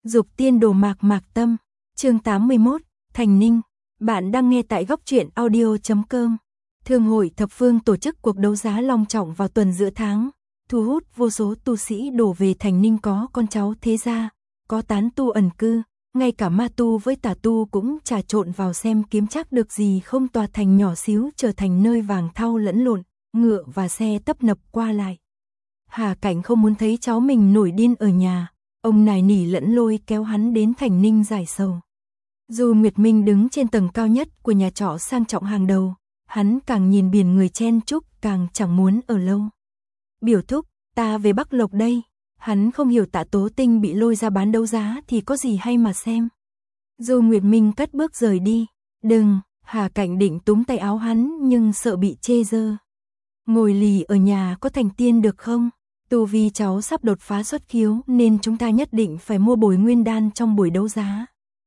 Dục tiên đồ mạc mạc tâm. Chương 81, Thành Ninh. Bạn đang nghe tại góc truyện audio.com. Thương hội thập phương tổ chức cuộc đấu giá long trọng vào tuần giữa tháng, thu hút vô số tu sĩ đổ về Thành Ninh, có con cháu thế gia, có tán tu ẩn cư, ngay cả ma tu với tà tu cũng trà trộn vào xem kiếm chắc được gì không. Tòa thành nhỏ xíu trở thành nơi vàng thau lẫn lộn, ngựa và xe tấp nập qua lại. Hà Cảnh không muốn thấy cháu mình nổi điên ở nhà, ông nài nỉ lẫn lôi kéo hắn đến Thành Ninh giải sầu. Du Nguyệt Minh đứng trên tầng cao nhất của nhà trọ sang trọng hàng đầu, hắn càng nhìn biển người chen chúc càng chẳng muốn ở lâu. Biểu thúc, ta về Bắc Lộc đây. Hắn không hiểu Tạ Tố Tinh bị lôi ra bán đấu giá thì có gì hay mà xem. Du Nguyệt Minh cất bước rời đi. Đừng, Hà Cảnh định túm tay áo hắn nhưng sợ bị chê dơ. Ngồi lì ở nhà có thành tiên được không? Tu vi cháu sắp đột phá xuất khiếu nên chúng ta nhất định phải mua bồi nguyên đan trong buổi đấu giá.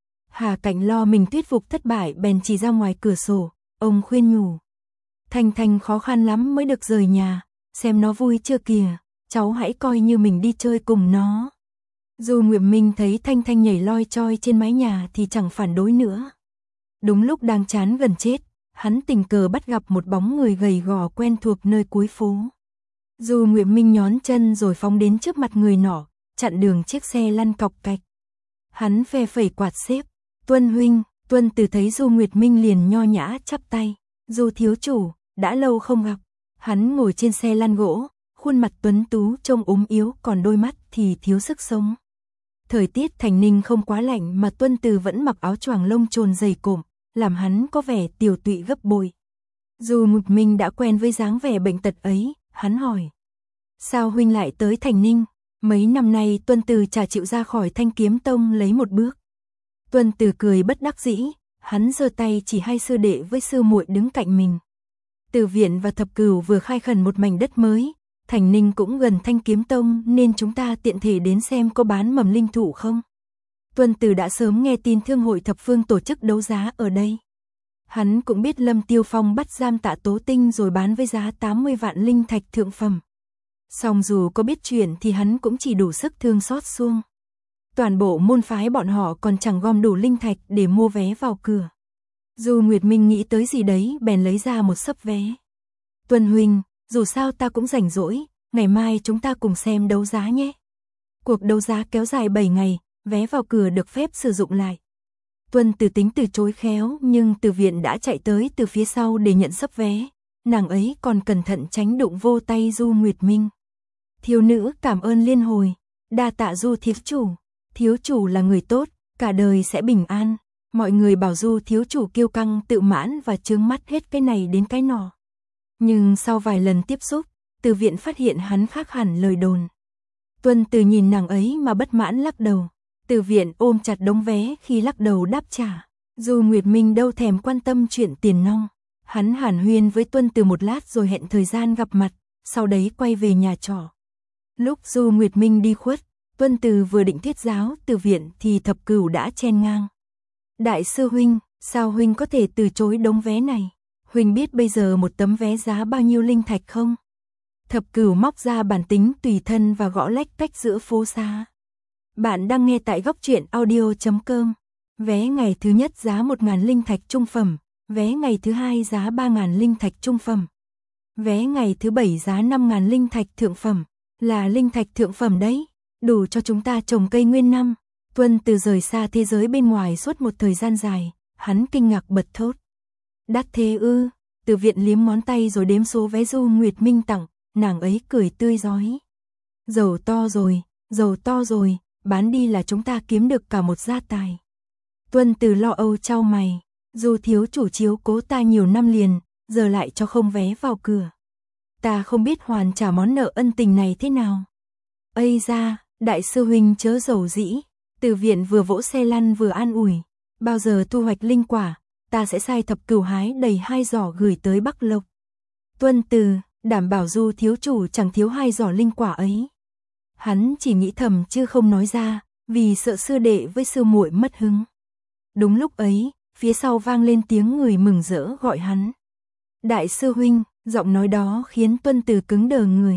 Hà Cảnh lo mình thuyết phục thất bại bèn chỉ ra ngoài cửa sổ, ông khuyên nhủ. Thanh Thanh khó khăn lắm mới được rời nhà, xem nó vui chưa kìa, cháu hãy coi như mình đi chơi cùng nó. Du Nguyệt Minh thấy Thanh Thanh nhảy loi choi trên mái nhà thì chẳng phản đối nữa. Đúng lúc đang chán gần chết, hắn tình cờ bắt gặp một bóng người gầy gò quen thuộc nơi cuối phố. Du Nguyệt Minh nhón chân rồi phóng đến trước mặt người nọ, chặn đường chiếc xe lăn cọc cạch. Hắn phe phẩy quạt xếp, Tuân huynh. Tuân Từ thấy Du Nguyệt Minh liền nho nhã chắp tay, Du thiếu chủ, đã lâu không gặp. Hắn ngồi trên xe lăn gỗ, khuôn mặt tuấn tú trông ốm yếu, còn đôi mắt thì thiếu sức sống. Thời tiết Thành Ninh không quá lạnh mà Tuân Từ vẫn mặc áo choàng lông trồn dày cộm, làm hắn có vẻ tiều tụy gấp bội. Du Nguyệt Minh đã quen với dáng vẻ bệnh tật ấy, hắn hỏi. Sao huynh lại tới Thành Ninh? Mấy năm nay Tuân Từ chả chịu ra khỏi Thanh Kiếm Tông lấy một bước. Tuân Từ cười bất đắc dĩ, hắn giơ tay chỉ hai sư đệ với sư muội đứng cạnh mình. Từ Viện và Thập Cửu vừa khai khẩn một mảnh đất mới, Thành Ninh cũng gần Thanh Kiếm Tông nên chúng ta tiện thể đến xem có bán mầm linh thụ không. Tuân Từ đã sớm nghe tin Thương hội thập phương tổ chức đấu giá ở đây. Hắn cũng biết Lâm Tiêu Phong bắt giam Tạ Tố Tinh rồi bán với giá 80 vạn linh thạch thượng phẩm. Song dù có biết chuyện thì hắn cũng chỉ đủ sức thương xót xuông. Toàn bộ môn phái bọn họ còn chẳng gom đủ linh thạch để mua vé vào cửa. Du Nguyệt Minh nghĩ tới gì đấy bèn lấy ra một xấp vé. Tuân huynh, dù sao ta cũng rảnh rỗi, ngày mai chúng ta cùng xem đấu giá nhé. Cuộc đấu giá kéo dài 7 ngày, vé vào cửa được phép sử dụng lại. Tuân Từ tính từ chối khéo nhưng Từ Viện đã chạy tới từ phía sau để nhận xấp vé. Nàng ấy còn cẩn thận tránh đụng vô tay Du Nguyệt Minh. Thiếu nữ cảm ơn liên hồi, đa tạ Du thiếu chủ. Thiếu chủ là người tốt, cả đời sẽ bình an. Mọi người bảo Du thiếu chủ kiêu căng tự mãn và chướng mắt hết cái này đến cái nọ. Nhưng sau vài lần tiếp xúc, Từ Viện phát hiện hắn khác hẳn lời đồn. Tuân Từ nhìn nàng ấy mà bất mãn lắc đầu. Từ Viện ôm chặt đống vé khi lắc đầu đáp trả. Du Nguyệt Minh đâu thèm quan tâm chuyện tiền nong. Hắn hàn huyên với Tuân Từ một lát rồi hẹn thời gian gặp mặt, sau đấy quay về nhà trọ. Lúc Du Nguyệt Minh đi khuất, Tuân Từ vừa định thuyết giáo Từ Viện thì Thập Cửu đã chen ngang. Đại sư huynh, sao huynh có thể từ chối đống vé này? Huynh biết bây giờ một tấm vé giá bao nhiêu linh thạch không? Thập Cửu móc ra bản tính tùy thân và gõ lách cách giữa phố xá. Bạn đang nghe tại góc truyện audio.com. Vé ngày thứ nhất giá 1.000 linh thạch trung phẩm, vé ngày thứ hai giá 3.000 linh thạch trung phẩm, vé ngày thứ 7 giá 5.000 linh thạch thượng phẩm. Là linh thạch thượng phẩm đấy, đủ cho chúng ta trồng cây nguyên năm. Tuân Từ rời xa thế giới bên ngoài suốt một thời gian dài, hắn kinh ngạc bật thốt. Đắt thế ư? Từ Viện liếm ngón tay rồi đếm số vé Du Nguyệt Minh tặng, nàng ấy cười tươi rói. Giàu to rồi, bán đi là chúng ta kiếm được cả một gia tài. Tuân Từ lo âu chau mày, Du thiếu chủ chiếu cố ta nhiều năm liền, giờ lại cho không vé vào cửa. Ta không biết hoàn trả món nợ ân tình này thế nào. Ây da, đại sư huynh chớ giàu dĩ. Từ Viện vừa vỗ xe lăn vừa an ủi. Bao giờ thu hoạch linh quả, ta sẽ sai Thập Cửu hái đầy 2 giỏ gửi tới Bắc Lộc. Tuân Từ, đảm bảo Du thiếu chủ chẳng thiếu 2 giỏ linh quả ấy. Hắn chỉ nghĩ thầm chứ không nói ra, vì sợ sư đệ với sư muội mất hứng. Đúng lúc ấy, phía sau vang lên tiếng người mừng rỡ gọi hắn. Đại sư huynh. Giọng nói đó khiến Tuân Từ cứng đờ người.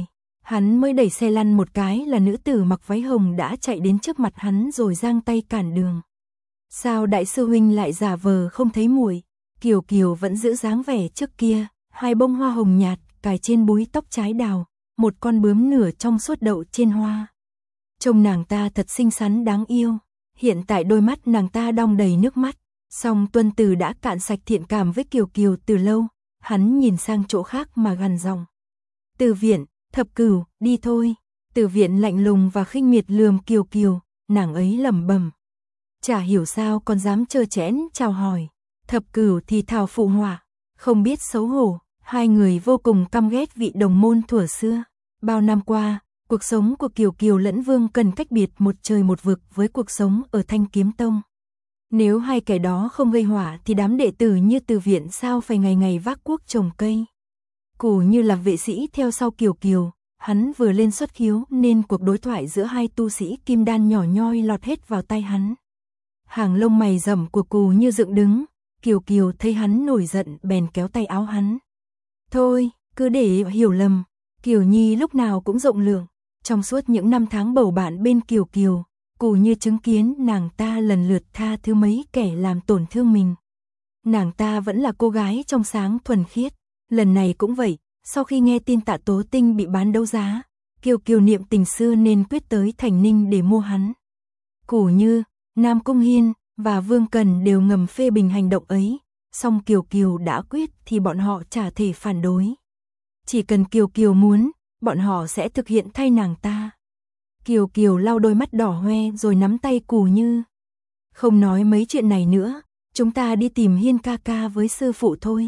Hắn mới đẩy xe lăn một cái là nữ tử mặc váy hồng đã chạy đến trước mặt hắn rồi giang tay cản đường. Sao đại sư huynh lại giả vờ không thấy muội? Kiều Kiều vẫn giữ dáng vẻ trước kia, hai bông hoa hồng nhạt cài trên búi tóc trái đào, một con bướm nửa trong suốt đậu trên hoa. Trông nàng ta thật xinh xắn đáng yêu, hiện tại đôi mắt nàng ta đong đầy nước mắt, song Tuân Từ đã cạn sạch thiện cảm với Kiều Kiều từ lâu, hắn nhìn sang chỗ khác mà gằn giọng. Từ Viện, Thập Cửu, đi thôi. Từ Viện lạnh lùng và khinh miệt lườm Kiều Kiều, nàng ấy lẩm bẩm. Chả hiểu sao còn dám trơ trẽn chào hỏi. Thập Cửu thì thào phụ họa, không biết xấu hổ, hai người vô cùng căm ghét vị đồng môn thuở xưa. Bao năm qua, cuộc sống của Kiều Kiều lẫn Vương Cần cách biệt một trời một vực với cuộc sống ở Thanh Kiếm Tông. Nếu hai kẻ đó không gây họa thì đám đệ tử như Từ Viện sao phải ngày ngày vác cuốc trồng cây. Củ như là vệ sĩ theo sau Kiều Kiều, hắn vừa lên xuất khiếu nên cuộc đối thoại giữa hai tu sĩ kim đan nhỏ nhoi lọt hết vào tai hắn. Hàng lông mày rậm của Cù như dựng đứng, Kiều Kiều thấy hắn nổi giận bèn kéo tay áo hắn. Thôi, cứ để hiểu lầm, Kiều Nhi lúc nào cũng rộng lượng, trong suốt những năm tháng bầu bạn bên Kiều Kiều, Cù như chứng kiến nàng ta lần lượt tha thứ mấy kẻ làm tổn thương mình. Nàng ta vẫn là cô gái trong sáng thuần khiết, lần này cũng vậy, sau khi nghe tin Tạ Tố Tinh bị bán đấu giá, Kiều Kiều niệm tình xưa nên quyết tới Thành Ninh để mua hắn. Cù như, Nam Cung Hiên và Vương Cần đều ngầm phê bình hành động ấy, song Kiều Kiều đã quyết thì bọn họ chả thể phản đối. Chỉ cần Kiều Kiều muốn, bọn họ sẽ thực hiện thay nàng ta. Kiều Kiều lau đôi mắt đỏ hoe rồi nắm tay Cù như. Không nói mấy chuyện này nữa, chúng ta đi tìm Hiên ca ca với sư phụ thôi.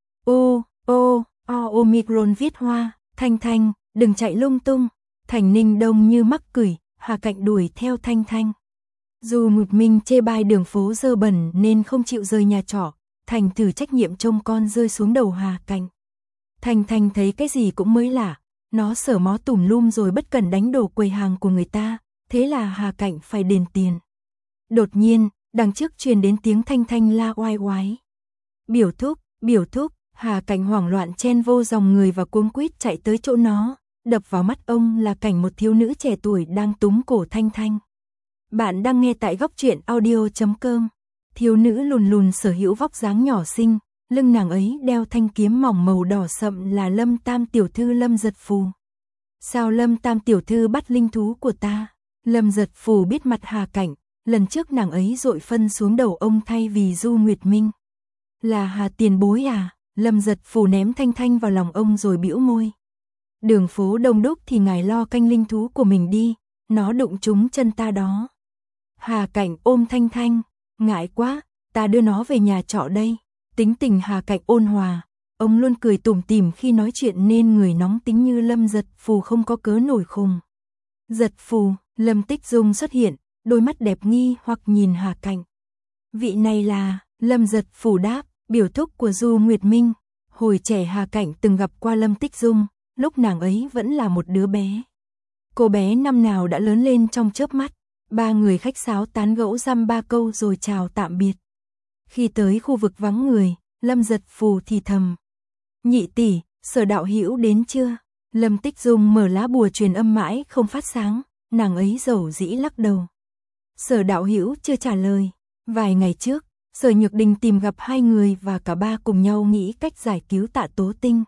Omicron viết hoa, Thanh Thanh, đừng chạy lung tung. Thành Ninh đông như mắc cười, Hà Cạnh đuổi theo Thanh Thanh. Dù Mục Minh chê bai đường phố dơ bẩn nên không chịu rời nhà trọ, Thành thử trách nhiệm trông con rơi xuống đầu Hà Cạnh. Thanh Thanh thấy cái gì cũng mới lạ, nó sờ mó tùm lum rồi bất cẩn đánh đổ quầy hàng của người ta, thế là Hà Cạnh phải đền tiền. Đột nhiên, đằng trước truyền đến tiếng Thanh Thanh la oai oái. Biểu thúc, Hà Cảnh hoảng loạn chen vô dòng người và cuống quýt chạy tới chỗ nó, đập vào mắt ông là cảnh một thiếu nữ trẻ tuổi đang túm cổ Thanh Thanh. Bạn đang nghe tại góc truyện audio.com. Thiếu nữ lùn lùn sở hữu vóc dáng nhỏ xinh, lưng nàng ấy đeo thanh kiếm mỏng màu đỏ sậm là Lâm Tam tiểu thư Lâm Giật Phù. Sao Lâm Tam tiểu thư bắt linh thú của ta? Lâm Giật Phù biết mặt Hà Cảnh, lần trước nàng ấy dội phân xuống đầu ông thay vì Du Nguyệt Minh. Là Hà tiền bối à? Lâm Giật Phù ném Thanh Thanh vào lòng ông rồi bĩu môi. Đường phố đông đúc thì ngài lo canh linh thú của mình đi, nó đụng trúng chân ta đó. Hà Cảnh ôm Thanh Thanh, ngại quá, ta đưa nó về nhà trọ đây. Tính tình Hà Cảnh ôn hòa, ông luôn cười tủm tỉm khi nói chuyện nên người nóng tính như Lâm Giật Phù không có cớ nổi khùng. Giật Phù, Lâm Tích Dung xuất hiện, đôi mắt đẹp nghi hoặc nhìn Hà Cảnh. Vị này là, Lâm Giật Phù đáp, biểu thúc của Du Nguyệt Minh. Hồi trẻ Hà Cảnh từng gặp qua Lâm Tích Dung, lúc nàng ấy vẫn là một đứa bé. Cô bé năm nào đã lớn lên trong chớp mắt, ba người khách sáo tán gẫu dăm ba câu rồi chào tạm biệt. Khi tới khu vực vắng người, Lâm Giật Phù thì thầm. Nhị tỷ, Sở đạo hữu đến chưa? Lâm Tích Dung mở lá bùa truyền âm mãi không phát sáng, nàng ấy dầu dĩ lắc đầu. Sở đạo hữu chưa trả lời. Vài ngày trước, Sở Nhược Đình tìm gặp hai người và cả ba cùng nhau nghĩ cách giải cứu Tạ Tố Tinh.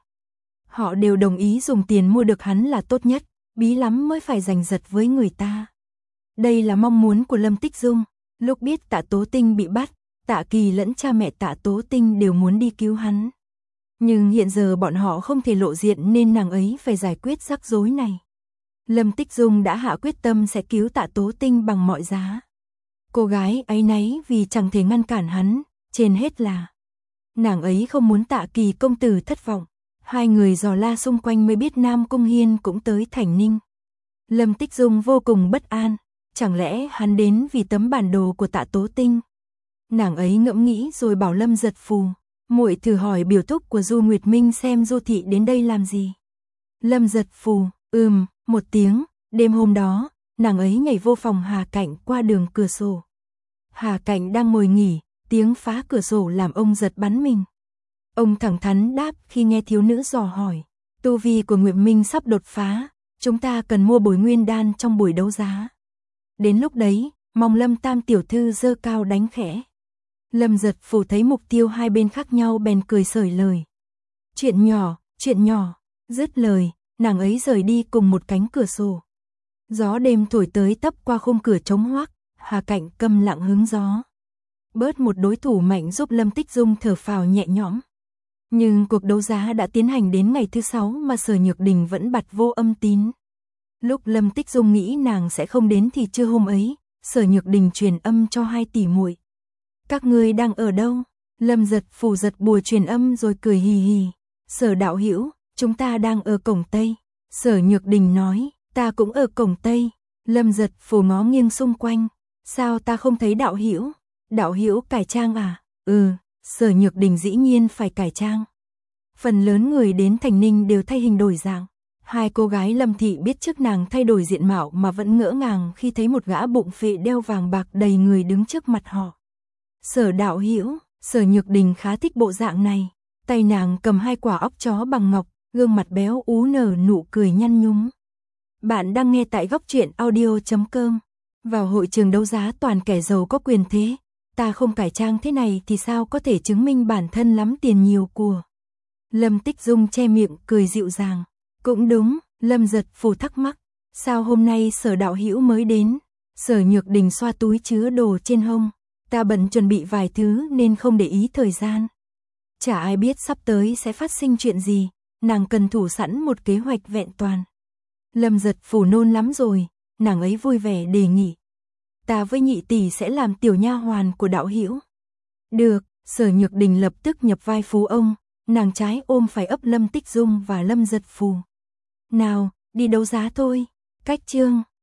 Họ đều đồng ý dùng tiền mua được hắn là tốt nhất, bí lắm mới phải giành giật với người ta. Đây là mong muốn của Lâm Tích Dung, lúc biết Tạ Tố Tinh bị bắt, Tạ Kỳ lẫn cha mẹ Tạ Tố Tinh đều muốn đi cứu hắn. Nhưng hiện giờ bọn họ không thể lộ diện nên nàng ấy phải giải quyết rắc rối này. Lâm Tích Dung đã hạ quyết tâm sẽ cứu Tạ Tố Tinh bằng mọi giá. Cô gái áy náy vì chẳng thể ngăn cản hắn, trên hết là nàng ấy không muốn Tạ Kỳ công tử thất vọng. Hai người dò la xung quanh mới biết Nam Cung Hiên cũng tới Thành Ninh. Lâm Tích Dung vô cùng bất an, chẳng lẽ hắn đến vì tấm bản đồ của Tạ Tố Tinh. Nàng ấy ngẫm nghĩ rồi bảo Lâm Giật Phù, muội thử hỏi biểu thúc của Du Nguyệt Minh xem Du thị đến đây làm gì. Lâm Giật Phù, một tiếng, đêm hôm đó, nàng ấy nhảy vô phòng Hà Cảnh qua đường cửa sổ. Hà Cảnh đang ngồi nghỉ, tiếng phá cửa sổ làm ông giật bắn mình. Ông thẳng thắn đáp khi nghe thiếu nữ dò hỏi, tu vi của Nguyệt Minh sắp đột phá, Chúng ta cần mua bồi nguyên đan trong buổi đấu giá. Đến lúc đấy, mong Lâm Tam tiểu thư giơ cao đánh khẽ. Lâm Giật Phù thấy mục tiêu hai bên khác nhau bèn cười xởi lời. Chuyện nhỏ, dứt lời, nàng ấy rời đi cùng một cánh cửa sổ. Gió đêm thổi tới tấp qua khung cửa trống hoác, Hà Cạnh câm lặng hứng gió. Bớt một đối thủ mạnh giúp Lâm Tích Dung thở phào nhẹ nhõm. Nhưng cuộc đấu giá đã tiến hành đến ngày thứ 6 mà Sở Nhược Đình vẫn bặt vô âm tín. Lúc Lâm Tích Dung nghĩ nàng sẽ không đến thì trưa hôm ấy, Sở Nhược Đình truyền âm cho hai tỷ muội. Các ngươi đang ở đâu? Lâm Giật Phù giật bùa truyền âm rồi cười hì hì. Sở đạo hữu, chúng ta đang ở cổng Tây. Sở Nhược Đình nói, ta cũng ở cổng Tây. Lâm Giật Phù ngó nghiêng xung quanh. Sao ta không thấy đạo hữu? Đạo hữu cải trang à? Sở Nhược Đình dĩ nhiên phải cải trang. Phần lớn người đến Thành Ninh đều thay hình đổi dạng. Hai cô gái Lâm thị biết trước nàng thay đổi diện mạo mà vẫn ngỡ ngàng khi thấy một gã bụng phệ đeo vàng bạc đầy người đứng trước mặt họ. Sở đạo hữu, Sở Nhược Đình khá thích bộ dạng này. Tay nàng cầm hai quả óc chó bằng ngọc, gương mặt béo ú nở nụ cười nhăn nhúm. Bạn đang nghe tại góc truyện audio.com. Vào hội trường đấu giá toàn kẻ giàu có quyền thế. Ta không cải trang thế này thì sao có thể chứng minh bản thân lắm tiền nhiều của. Lâm Tích Dung che miệng cười dịu dàng. Cũng đúng, Lâm Giật Phù thắc mắc. Sao hôm nay Sở đạo hữu mới đến? Sở Nhược Đình xoa túi chứa đồ trên hông. Ta bận chuẩn bị vài thứ nên không để ý thời gian. Chả ai biết sắp tới sẽ phát sinh chuyện gì. Nàng cần thủ sẵn một kế hoạch vẹn toàn. Lâm Giật Phù nôn lắm rồi. Nàng ấy vui vẻ đề nghị. Ta với nhị tỷ sẽ làm tiểu nha hoàn của đạo hữu. Được, Sở Nhược Đình lập tức nhập vai phú ông. Nàng trái ôm phải ấp Lâm Tích Dung và Lâm Giật Phù. Nào, đi đấu giá thôi. Cách chương